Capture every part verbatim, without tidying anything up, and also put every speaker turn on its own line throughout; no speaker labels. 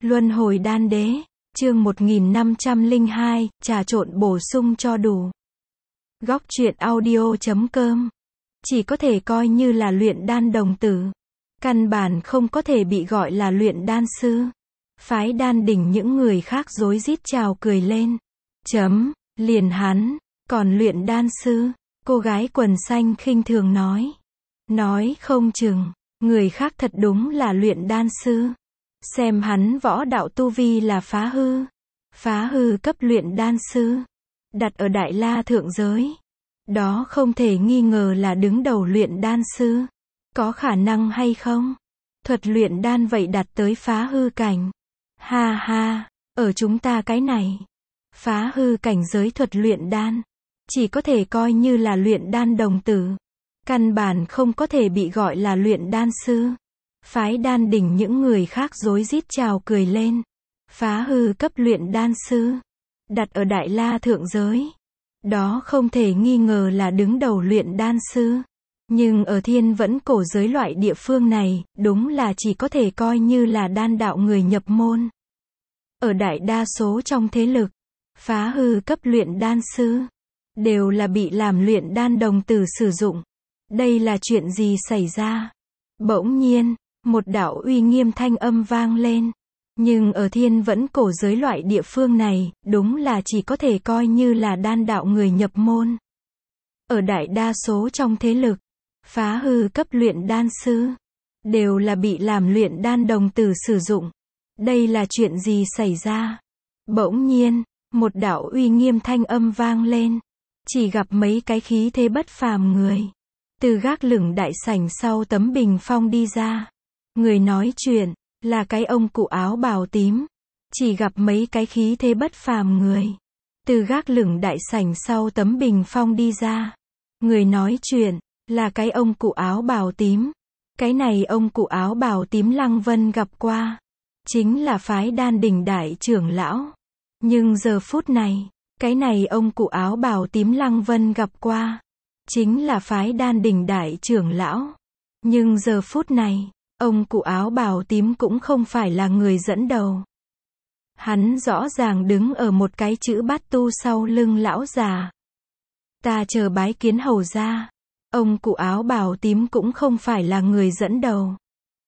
Luân hồi đan đế, chương một nghìn năm trăm lẻ hai, trà trộn bổ sung cho đủ. Góc truyện audio chấm com. Chỉ có thể coi như là luyện đan đồng tử. Căn bản không có thể bị gọi là luyện đan sư. Phái đan đỉnh những người khác rối rít chào cười lên. Chấm, liền hắn, còn luyện đan sư, cô gái quần xanh khinh thường nói. Nói không chừng, người khác thật đúng là luyện đan sư. Xem hắn võ đạo tu vi là phá hư. Phá hư cấp luyện đan sư. Đặt ở Đại La thượng giới. Đó không thể nghi ngờ là đứng đầu luyện đan sư. Có khả năng hay không? Thuật luyện đan vậy đạt tới phá hư cảnh. Ha ha, ở chúng ta cái này. Phá hư cảnh giới thuật luyện đan. Chỉ có thể coi như là luyện đan đồng tử. Căn bản không có thể bị gọi là luyện đan sư. Phái đan đỉnh những người khác rối rít chào cười lên. Phá hư cấp luyện đan sư. Đặt ở Đại La thượng giới. Đó không thể nghi ngờ là đứng đầu luyện đan sư. Nhưng ở Thiên Vẫn cổ giới loại địa phương này, đúng là chỉ có thể coi như là đan đạo người nhập môn. Ở đại đa số trong thế lực, phá hư cấp luyện đan sư, đều là bị làm luyện đan đồng tử sử dụng. Đây là chuyện gì xảy ra? Bỗng nhiên, một đạo uy nghiêm thanh âm vang lên. Nhưng ở Thiên Vẫn cổ giới loại địa phương này, đúng là chỉ có thể coi như là đan đạo người nhập môn. Ở đại đa số trong thế lực, phá hư cấp luyện đan sư, đều là bị làm luyện đan đồng tử sử dụng. Đây là chuyện gì xảy ra? Bỗng nhiên, một đạo uy nghiêm thanh âm vang lên. Chỉ gặp mấy cái khí thế bất phàm người. Từ gác lửng đại sảnh sau tấm bình phong đi ra. Người nói chuyện, là cái ông cụ áo bào tím. Chỉ gặp mấy cái khí thế bất phàm người. Từ gác lửng đại sảnh sau tấm bình phong đi ra. Người nói chuyện, là cái ông cụ áo bào tím. Cái này ông cụ áo bào tím Lăng Vân gặp qua. Chính là phái đan đỉnh đại trưởng lão. Nhưng giờ phút này, cái này ông cụ áo bào tím Lăng Vân gặp qua. Chính là phái đan đỉnh đại trưởng lão. Nhưng giờ phút này, ông cụ áo bào tím cũng không phải là người dẫn đầu. Hắn rõ ràng đứng ở một cái chữ bát tu sau lưng lão già. Ta chờ bái kiến hầu gia. Ông cụ áo bào tím cũng không phải là người dẫn đầu.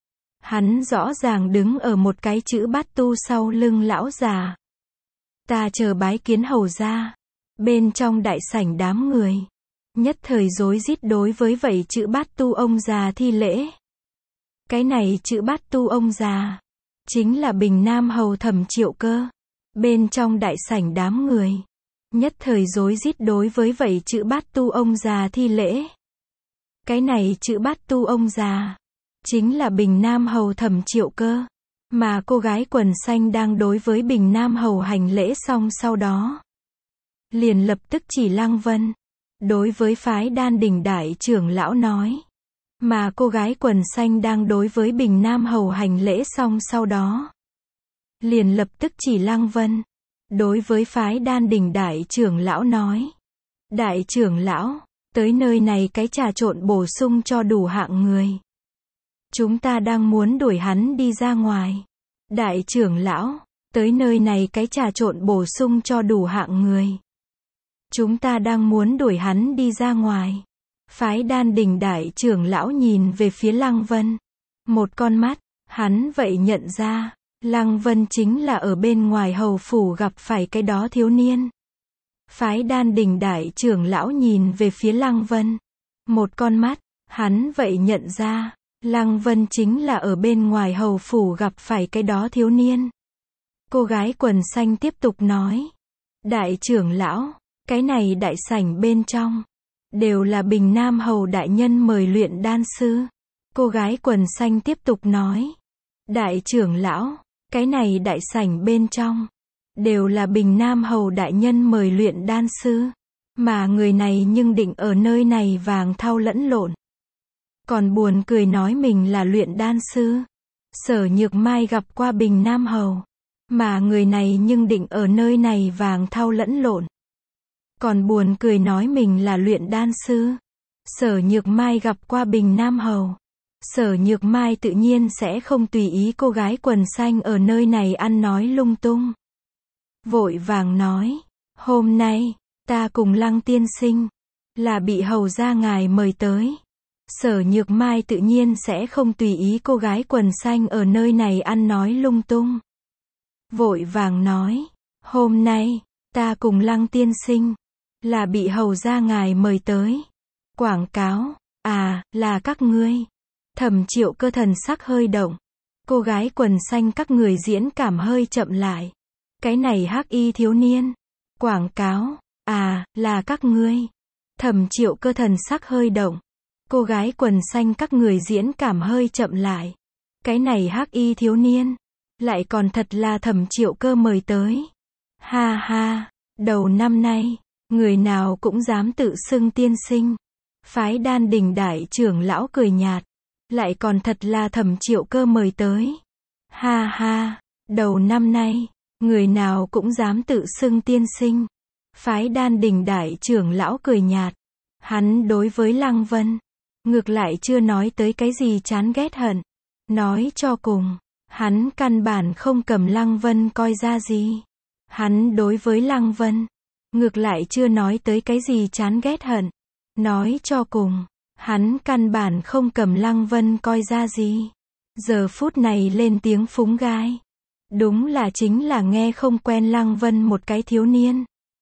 Hắn rõ ràng đứng ở một cái chữ bát tu sau lưng lão già. Ta chờ bái kiến hầu gia. Bên trong đại sảnh đám người, nhất thời rối rít đối với vậy chữ bát tu ông già thi lễ. Cái này chữ bát tu ông già, chính là Bình Nam hầu Thẩm Triệu Cơ. Bên trong đại sảnh đám người, nhất thời rối rít đối với vậy chữ bát tu ông già thi lễ. Cái này chữ bát tu ông già, chính là Bình Nam hầu Thẩm Triệu Cơ. Mà cô gái quần xanh đang đối với Bình Nam hầu hành lễ xong sau đó, liền lập tức chỉ Lăng Vân. Đối với phái đan đỉnh đại trưởng lão nói. Mà cô gái quần xanh đang đối với Bình Nam hầu hành lễ xong sau đó, liền lập tức chỉ Lăng Vân. Đối với phái đan đỉnh đại trưởng lão nói. Đại trưởng lão, tới nơi này cái trà trộn bổ sung cho đủ hạng người. Chúng ta đang muốn đuổi hắn đi ra ngoài. Đại trưởng lão, tới nơi này cái trà trộn bổ sung cho đủ hạng người. Chúng ta đang muốn đuổi hắn đi ra ngoài. Phái đan đỉnh đại trưởng lão nhìn về phía Lăng Vân. Một con mắt, hắn vậy nhận ra, Lăng Vân chính là ở bên ngoài hầu phủ gặp phải cái đó thiếu niên. Phái đan đỉnh đại trưởng lão nhìn về phía Lăng Vân. Một con mắt, hắn vậy nhận ra, Lăng Vân chính là ở bên ngoài hầu phủ gặp phải cái đó thiếu niên. Cô gái quần xanh tiếp tục nói. Đại trưởng lão, cái này đại sảnh bên trong, đều là Bình Nam hầu đại nhân mời luyện đan sư. Cô gái quần xanh tiếp tục nói. Đại trưởng lão, cái này đại sảnh bên trong, đều là Bình Nam hầu đại nhân mời luyện đan sư. Mà người này nhưng định ở nơi này vàng thau lẫn lộn. Còn buồn cười nói mình là luyện đan sư. Sở Nhược Mai gặp qua Bình Nam hầu. Mà người này nhưng định ở nơi này vàng thau lẫn lộn. Còn buồn cười nói mình là luyện đan sư. Sở Nhược Mai gặp qua Bình Nam hầu. Sở Nhược Mai tự nhiên sẽ không tùy ý cô gái quần xanh ở nơi này ăn nói lung tung. Vội vàng nói, hôm nay, ta cùng Lăng tiên sinh, là bị hầu gia ngài mời tới. Sở Nhược Mai tự nhiên sẽ không tùy ý cô gái quần xanh ở nơi này ăn nói lung tung. Vội vàng nói, hôm nay, ta cùng Lăng tiên sinh, là bị hầu gia ngài mời tới. Quảng cáo, à, là các ngươi. Thẩm Triệu Cơ thần sắc hơi động. Cô gái quần xanh các người diễn cảm hơi chậm lại. Cái này hắc y thiếu niên. Quảng cáo, à, là các ngươi. Thẩm Triệu Cơ thần sắc hơi động. Cô gái quần xanh các người diễn cảm hơi chậm lại. Cái này hắc y thiếu niên. Lại còn thật là Thẩm Triệu Cơ mời tới. Ha ha, đầu năm nay, người nào cũng dám tự xưng tiên sinh. Phái Đan Đình đại trưởng lão cười nhạt. Lại còn thật là Thẩm Triệu Cơ mời tới. Ha ha, đầu năm nay, người nào cũng dám tự xưng tiên sinh. Phái Đan Đình đại trưởng lão cười nhạt. Hắn đối với Lăng Vân, ngược lại chưa nói tới cái gì chán ghét hận. Nói cho cùng, hắn căn bản không cầm Lăng Vân coi ra gì. Hắn đối với Lăng Vân, ngược lại chưa nói tới cái gì chán ghét hận. Nói cho cùng, hắn căn bản không cầm Lăng Vân coi ra gì. Giờ phút này lên tiếng phúng gai. Đúng là chính là nghe không quen Lăng Vân một cái thiếu niên.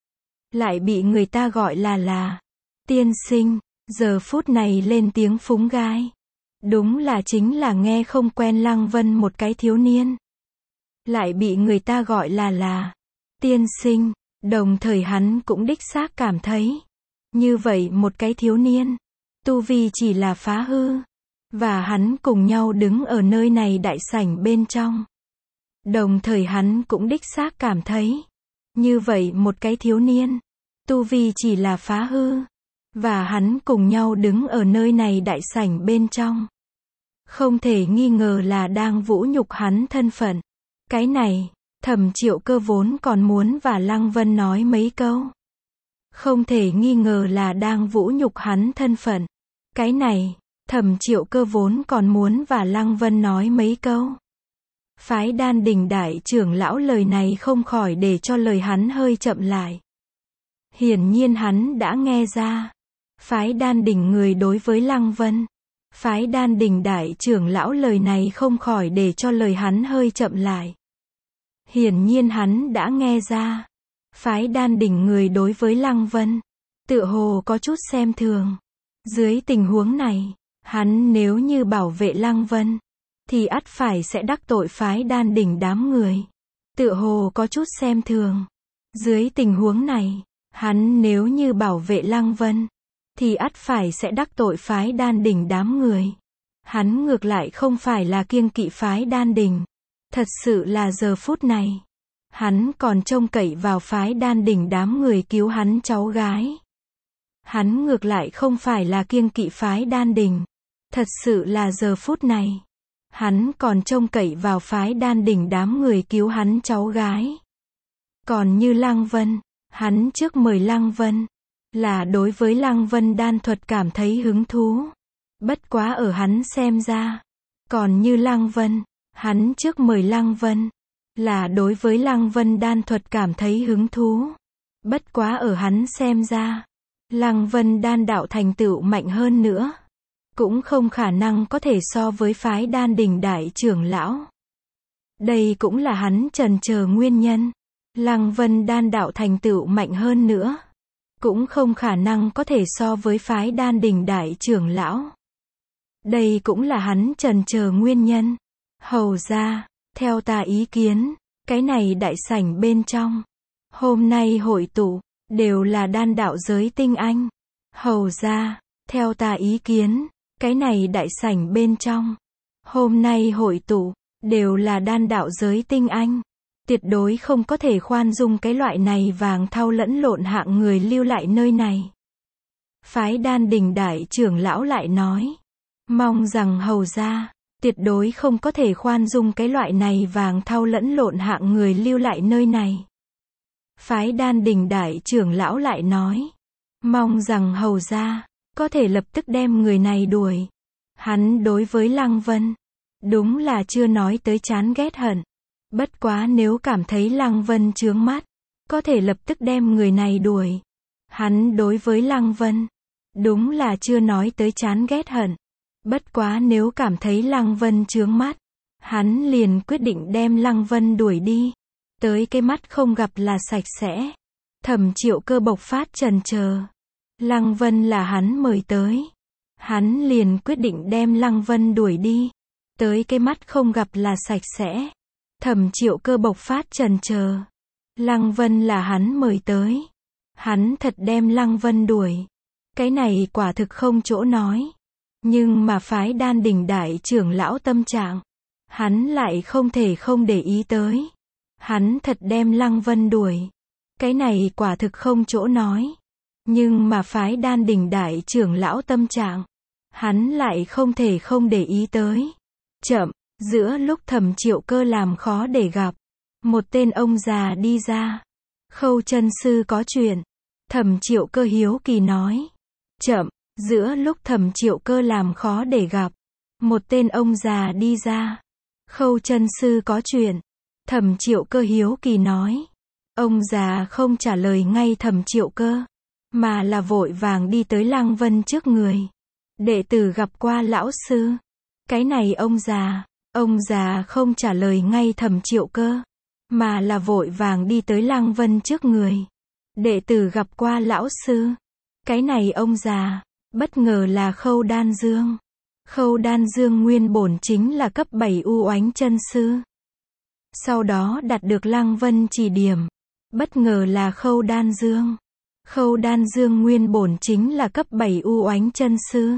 Lại bị người ta gọi là là tiên sinh. Giờ phút này lên tiếng phúng gai. Đúng là chính là nghe không quen Lăng Vân một cái thiếu niên. Lại bị người ta gọi là là tiên sinh. Đồng thời hắn cũng đích xác cảm thấy. Như vậy một cái thiếu niên. Tu vi chỉ là phá hư. Và hắn cùng nhau đứng ở nơi này đại sảnh bên trong. Đồng thời hắn cũng đích xác cảm thấy. Như vậy một cái thiếu niên. Tu vi chỉ là phá hư. Và hắn cùng nhau đứng ở nơi này đại sảnh bên trong. Không thể nghi ngờ là đang vũ nhục hắn thân phận. Cái này, Thẩm Triệu Cơ vốn còn muốn và Lăng Vân nói mấy câu. Không thể nghi ngờ là đang vũ nhục hắn thân phận. Cái này, Thẩm Triệu Cơ vốn còn muốn và Lăng Vân nói mấy câu. Phái Đan Đình đại trưởng lão lời này không khỏi để cho lời hắn hơi chậm lại. Hiển nhiên hắn đã nghe ra. Phái Đan Đình người đối với Lăng Vân. Phái Đan Đình đại trưởng lão lời này không khỏi để cho lời hắn hơi chậm lại. Hiển nhiên hắn đã nghe ra. Phái Đan Đình người đối với Lăng Vân. Tựa hồ có chút xem thường. Dưới tình huống này, hắn nếu như bảo vệ Lăng Vân, thì ắt phải sẽ đắc tội phái Đan Đình đám người. Tựa hồ có chút xem thường. Dưới tình huống này, hắn nếu như bảo vệ Lăng Vân, thì ắt phải sẽ đắc tội phái Đan Đình đám người. Hắn ngược lại không phải là kiêng kỵ phái Đan Đình. Thật sự là giờ phút này, hắn còn trông cậy vào phái Đan Đình đám người cứu hắn cháu gái. Hắn ngược lại không phải là kiêng kỵ phái Đan Đình. Thật sự là giờ phút này, hắn còn trông cậy vào phái Đan Đình đám người cứu hắn cháu gái. Còn như Lăng Vân, hắn trước mời Lăng Vân, là đối với Lăng Vân đan thuật cảm thấy hứng thú. Bất quá ở hắn xem ra, còn như Lăng Vân, hắn trước mời Lăng Vân, là đối với Lăng Vân đan thuật cảm thấy hứng thú. Bất quá ở hắn xem ra, Lăng Vân đan đạo thành tựu mạnh hơn nữa. Cũng không khả năng có thể so với phái Đan Đình đại trưởng lão. Đây cũng là hắn chần chờ nguyên nhân. Lăng Vân đan đạo thành tựu mạnh hơn nữa. Cũng không khả năng có thể so với phái Đan Đình đại trưởng lão. Đây cũng là hắn chần chờ nguyên nhân. Hầu ra, theo ta ý kiến, cái này đại sảnh bên trong. Hôm nay hội tụ, đều là đan đạo giới tinh anh. Hầu ra, theo ta ý kiến, cái này đại sảnh bên trong. Hôm nay hội tụ, đều là đan đạo giới tinh anh. Tuyệt đối không có thể khoan dung cái loại này vàng thau lẫn lộn hạng người lưu lại nơi này. Phái Đan Đình đại trưởng lão lại nói. Mong rằng hầu ra, tuyệt đối không có thể khoan dung cái loại này vàng thau lẫn lộn hạng người lưu lại nơi này. Phái Đan Đình đại trưởng lão lại nói. Mong rằng hầu ra, có thể lập tức đem người này đuổi. Hắn đối với Lăng Vân, đúng là chưa nói tới chán ghét hận. Bất quá nếu cảm thấy Lăng Vân chướng mắt, có thể lập tức đem người này đuổi. Hắn đối với Lăng Vân, đúng là chưa nói tới chán ghét hận. Bất quá nếu cảm thấy Lăng Vân chướng mắt, hắn liền quyết định đem Lăng Vân đuổi đi. Tới cái mắt không gặp là sạch sẽ. Thẩm Triệu Cơ bộc phát trần chờ. Lăng Vân là hắn mời tới. Hắn liền quyết định đem Lăng Vân đuổi đi. Tới cái mắt không gặp là sạch sẽ. Thẩm Triệu Cơ bộc phát trần chờ. Lăng Vân là hắn mời tới. Hắn thật đem Lăng Vân đuổi. Cái này quả thực không chỗ nói. Nhưng mà phái Đan Đỉnh đại trưởng lão tâm trạng, hắn lại không thể không để ý tới. Hắn thật đem Lăng Vân đuổi. Cái này quả thực không chỗ nói. Nhưng mà phái Đan Đỉnh đại trưởng lão tâm trạng, hắn lại không thể không để ý tới. Chậm, giữa lúc Thẩm Triệu Cơ làm khó để gặp, một tên ông già đi ra. Khâu chân sư có chuyện. Thẩm Triệu Cơ hiếu kỳ nói. Chậm, giữa lúc Thẩm Triệu Cơ làm khó để gặp, một tên ông già đi ra. Khâu chân sư có chuyện. Thẩm Triệu Cơ hiếu kỳ nói. Ông già không trả lời ngay Thẩm Triệu Cơ, mà là vội vàng đi tới Lăng Vân trước người. Đệ tử gặp qua lão sư. Cái này ông già, ông già không trả lời ngay Thẩm Triệu Cơ, mà là vội vàng đi tới Lăng Vân trước người. Đệ tử gặp qua lão sư. Cái này ông già, bất ngờ là Khâu Đan Dương. Khâu Đan Dương nguyên bổn chính là cấp bảy u oánh chân sư. Sau đó đạt được Lăng Vân chỉ điểm. Bất ngờ là Khâu Đan Dương. Khâu Đan Dương nguyên bổn chính là cấp bảy u oánh chân sư.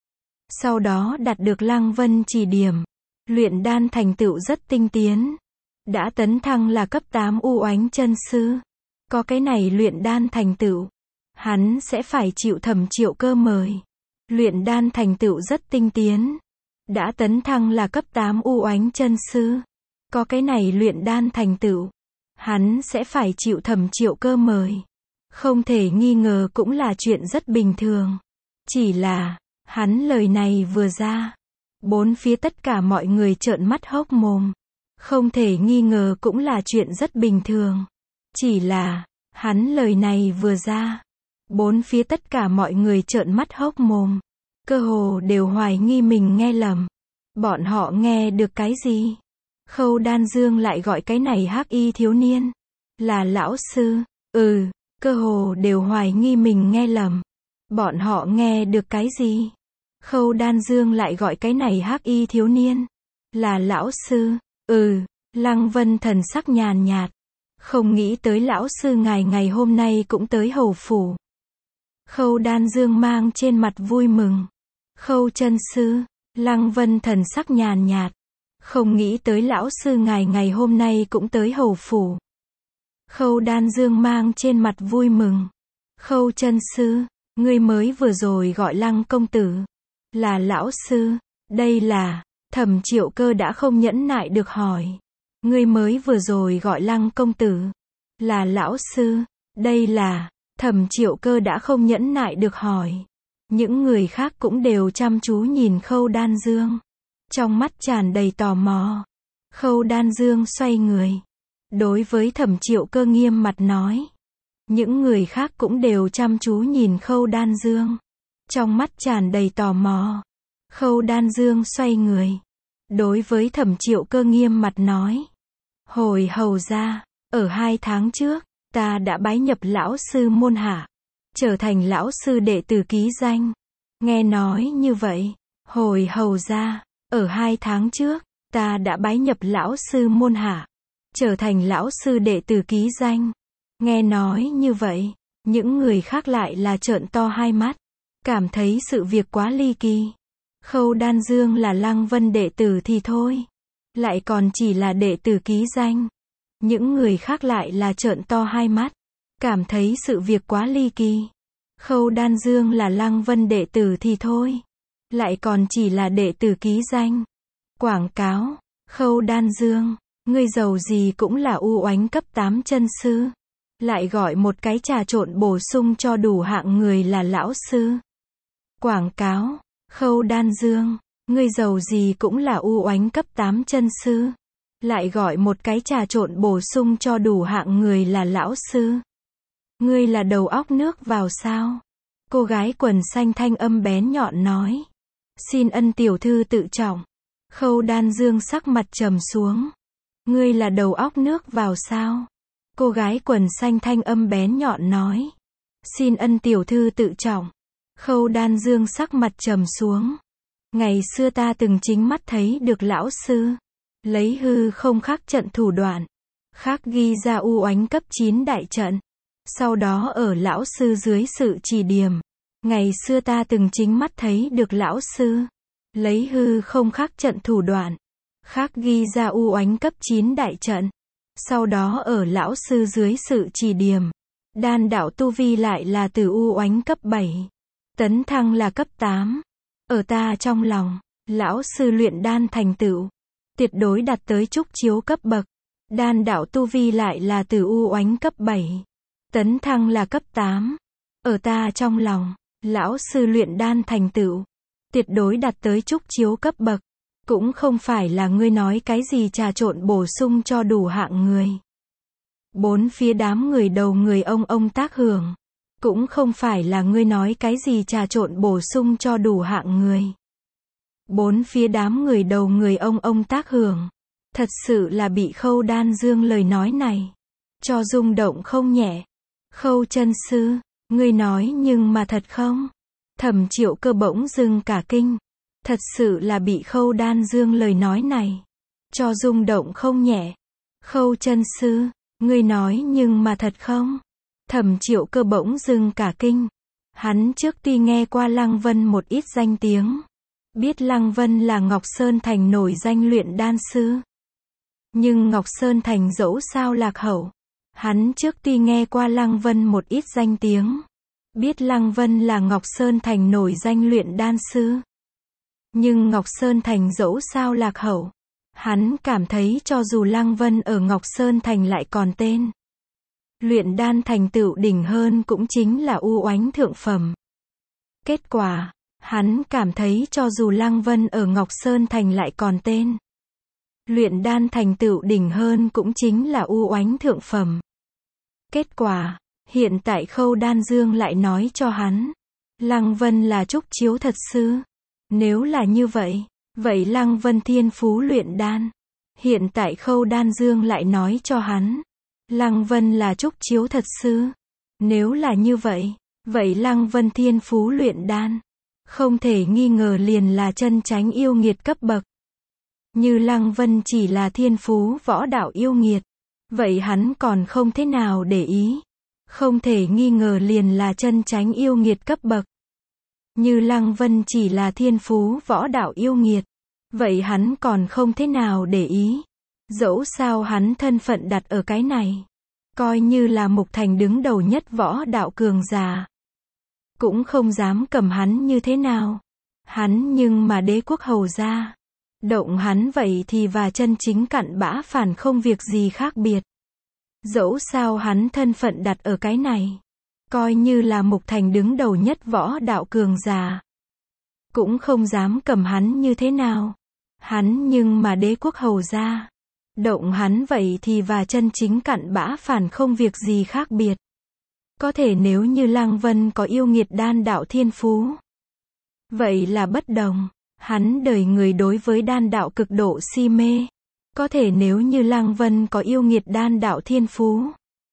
Sau đó đạt được Lăng Vân chỉ điểm. Luyện đan thành tựu rất tinh tiến. Đã tấn thăng là cấp tám u oánh chân sư. Có cái này luyện đan thành tựu, hắn sẽ phải chịu Thẩm Triệu Cơ mời. Luyện đan thành tựu rất tinh tiến. Đã tấn thăng là cấp tám u oánh chân sư. Có cái này luyện đan thành tựu, hắn sẽ phải chịu Thẩm Triệu Cơ mời. Không thể nghi ngờ cũng là chuyện rất bình thường. Chỉ là, hắn lời này vừa ra, bốn phía tất cả mọi người trợn mắt hốc mồm. Không thể nghi ngờ cũng là chuyện rất bình thường. Chỉ là, hắn lời này vừa ra, bốn phía tất cả mọi người trợn mắt hốc mồm. Cơ hồ đều hoài nghi mình nghe lầm. Bọn họ nghe được cái gì? Khâu Đan Dương lại gọi cái này hắc y thiếu niên là lão sư. Ừ, cơ hồ đều hoài nghi mình nghe lầm. Bọn họ nghe được cái gì? Khâu Đan Dương lại gọi cái này hắc y thiếu niên là lão sư. Ừ, Lăng Vân thần sắc nhàn nhạt. Không nghĩ tới lão sư ngài ngày hôm nay cũng tới hầu phủ. Khâu Đan Dương mang trên mặt vui mừng. Khâu chân sư, Lăng Vân thần sắc nhàn nhạt. Không nghĩ tới lão sư ngài ngày hôm nay cũng tới hầu phủ. Khâu Đan Dương mang trên mặt vui mừng. Khâu chân sư, ngươi mới vừa rồi gọi Lăng công tử là lão sư. Đây là, Thẩm Triệu Cơ đã không nhẫn nại được hỏi. Ngươi mới vừa rồi gọi Lăng công tử là lão sư. Đây là, Thẩm Triệu Cơ đã không nhẫn nại được hỏi. Những người khác cũng đều chăm chú nhìn Khâu Đan Dương, trong mắt tràn đầy tò mò. Khâu Đan Dương xoay người, đối với Thẩm Triệu Cơ nghiêm mặt nói. Những người khác cũng đều chăm chú nhìn Khâu Đan Dương, trong mắt tràn đầy tò mò. Khâu Đan Dương xoay người, đối với Thẩm Triệu Cơ nghiêm mặt nói. Hồi hầu ra, ở hai tháng trước, ta đã bái nhập lão sư môn hạ, trở thành lão sư đệ tử ký danh. Nghe nói như vậy, hồi hầu ra, ở hai tháng trước, ta đã bái nhập lão sư môn hạ, trở thành lão sư đệ tử ký danh. Nghe nói như vậy, những người khác lại là trợn to hai mắt, cảm thấy sự việc quá ly kỳ. Khâu Đan Dương là Lăng Vân đệ tử thì thôi, lại còn chỉ là đệ tử ký danh. Những người khác lại là trợn to hai mắt, cảm thấy sự việc quá ly kỳ. Khâu Đan Dương là Lăng Vân đệ tử thì thôi, lại còn chỉ là đệ tử ký danh. Quảng cáo, Khâu Đan Dương, ngươi giàu gì cũng là u oánh cấp tám chân sư, lại gọi một cái trà trộn bổ sung cho đủ hạng người là lão sư. Quảng cáo, Khâu Đan Dương, ngươi giàu gì cũng là u oánh cấp tám chân sư. Lại gọi một cái trà trộn bổ sung cho đủ hạng người là lão sư. Ngươi là đầu óc nước vào sao? Cô gái quần xanh thanh âm bén nhọn nói. Xin ân tiểu thư tự trọng. Khâu Đan Dương sắc mặt trầm xuống. Ngươi là đầu óc nước vào sao? Cô gái quần xanh thanh âm bén nhọn nói. Xin ân tiểu thư tự trọng. Khâu Đan Dương sắc mặt trầm xuống. Ngày xưa ta từng chính mắt thấy được lão sư. Lấy hư không khắc trận thủ đoạn. Khắc ghi ra u oánh cấp chín đại trận. Sau đó ở lão sư dưới sự chỉ điểm. Ngày xưa ta từng chính mắt thấy được lão sư. Lấy hư không khắc trận thủ đoạn. Khắc ghi ra u oánh cấp chín đại trận. Sau đó ở lão sư dưới sự chỉ điểm. Đan đạo tu vi lại là từ u oánh cấp bảy. Tấn thăng là cấp tám. Ở ta trong lòng, lão sư luyện đan thành tựu. Tuyệt đối đạt tới trúc chiếu cấp bậc. Đan đạo tu vi lại là từ u oánh cấp bảy. Tấn thăng là cấp tám. Ở ta trong lòng, lão sư luyện đan thành tựu. Tuyệt đối đạt tới trúc chiếu cấp bậc. Cũng không phải là ngươi nói cái gì trà trộn bổ sung cho đủ hạng người. Bốn phía đám người đầu người ông ông tác hưởng. Cũng không phải là ngươi nói cái gì trà trộn bổ sung cho đủ hạng người. Bốn phía đám người đầu người ông ông tác hưởng. Thật sự là bị Khâu Đan Dương lời nói này. Cho rung động không nhẹ. Khâu chân sư, ngươi nói nhưng mà thật không? Thẩm Triệu Cơ bỗng dưng cả kinh. Thật sự là bị Khâu Đan Dương lời nói này. Cho rung động không nhẹ. Khâu chân sư, ngươi nói nhưng mà thật không? Thẩm Triệu Cơ bỗng dưng cả kinh. Hắn trước tuy nghe qua Lăng Vân một ít danh tiếng. Biết Lăng Vân là Ngọc Sơn Thành nổi danh luyện đan sư. Nhưng Ngọc Sơn Thành dẫu sao lạc hậu. Hắn trước tuy nghe qua Lăng Vân một ít danh tiếng. Biết Lăng Vân là Ngọc Sơn Thành nổi danh luyện đan sư. Nhưng Ngọc Sơn Thành dẫu sao lạc hậu. Hắn cảm thấy cho dù Lăng Vân ở Ngọc Sơn Thành lại còn tên. Luyện đan thành tựu đỉnh hơn cũng chính là u oánh thượng phẩm. Kết quả, hắn cảm thấy cho dù Lăng Vân ở Ngọc Sơn Thành lại còn tên. Luyện đan thành tựu đỉnh hơn cũng chính là u oánh thượng phẩm. Kết quả, hiện tại Khâu Đan Dương lại nói cho hắn. Lăng Vân là trúc chiếu thật sư. Nếu là như vậy, vậy Lăng Vân thiên phú luyện đan. Hiện tại Khâu Đan Dương lại nói cho hắn. Lăng Vân là trúc chiếu thật sư. Nếu là như vậy, vậy Lăng Vân thiên phú luyện đan. Không thể nghi ngờ liền là chân chánh yêu nghiệt cấp bậc. Như Lăng Vân chỉ là thiên phú võ đạo yêu nghiệt. Vậy hắn còn không thế nào để ý. Không thể nghi ngờ liền là chân chánh yêu nghiệt cấp bậc. Như Lăng Vân chỉ là thiên phú võ đạo yêu nghiệt. Vậy hắn còn không thế nào để ý. Dẫu sao hắn thân phận đặt ở cái này. Coi như là Mục Thành đứng đầu nhất võ đạo cường giả. Cũng không dám cầm hắn như thế nào. Hắn nhưng mà đế quốc hầu gia. Động hắn vậy thì và chân chính cặn bã phản không việc gì khác biệt. Dẫu sao hắn thân phận đặt ở cái này. Coi như là Mục Thành đứng đầu nhất võ đạo cường giả. Cũng không dám cầm hắn như thế nào. Hắn nhưng mà đế quốc hầu gia. Động hắn vậy thì và chân chính cặn bã phản không việc gì khác biệt. Có thể nếu như Lăng Vân có yêu nghiệt đan đạo thiên phú. Vậy là bất đồng. Hắn đời người đối với đan đạo cực độ si mê. Có thể nếu như Lăng Vân có yêu nghiệt đan đạo thiên phú.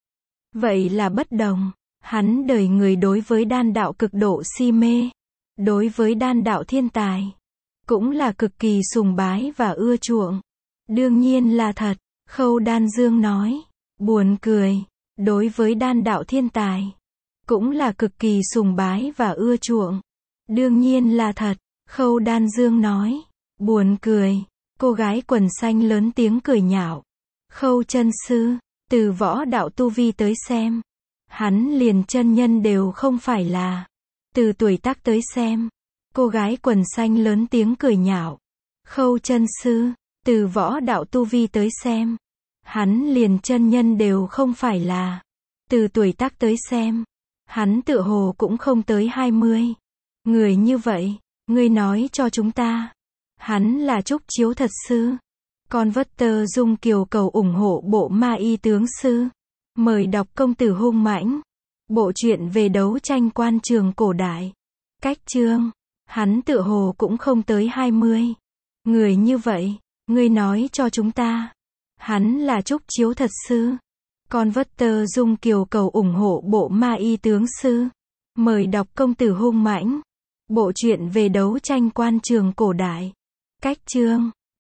Vậy là bất đồng. Hắn đời người đối với đan đạo cực độ si mê. Đối với đan đạo thiên tài. Cũng là cực kỳ sùng bái và ưa chuộng. Đương nhiên là thật. Khâu Đan Dương nói. Buồn cười. Đối với đan đạo thiên tài. Cũng là cực kỳ sùng bái và ưa chuộng. Đương nhiên là thật. Khâu Đan Dương nói. Buồn cười. Cô gái quần xanh lớn tiếng cười nhạo. Khâu chân sư. Từ võ đạo tu vi tới xem. Hắn liền chân nhân đều không phải là. Từ tuổi tác tới xem. Cô gái quần xanh lớn tiếng cười nhạo. Khâu chân sư. Từ võ đạo tu vi tới xem. Hắn liền chân nhân đều không phải là. Từ tuổi tác tới xem. Hắn tựa hồ cũng không tới hai mươi. Người như vậy. Ngươi nói cho chúng ta. Hắn là Trúc Chiếu thật sư. Con vất tơ Dung Kiều cầu ủng hộ bộ ma y tướng sư. Mời đọc Công tử hung mãnh. Bộ truyện về đấu tranh quan trường cổ đại. Cách chương. Hắn tựa hồ cũng không tới hai mươi. Người như vậy. Ngươi nói cho chúng ta. Hắn là Trúc Chiếu thật sư. Con vất tơ Dung Kiều cầu ủng hộ bộ ma y tướng sư. Mời đọc Công tử hung mãnh. Bộ truyện về đấu tranh quan trường cổ đại. Cách chương.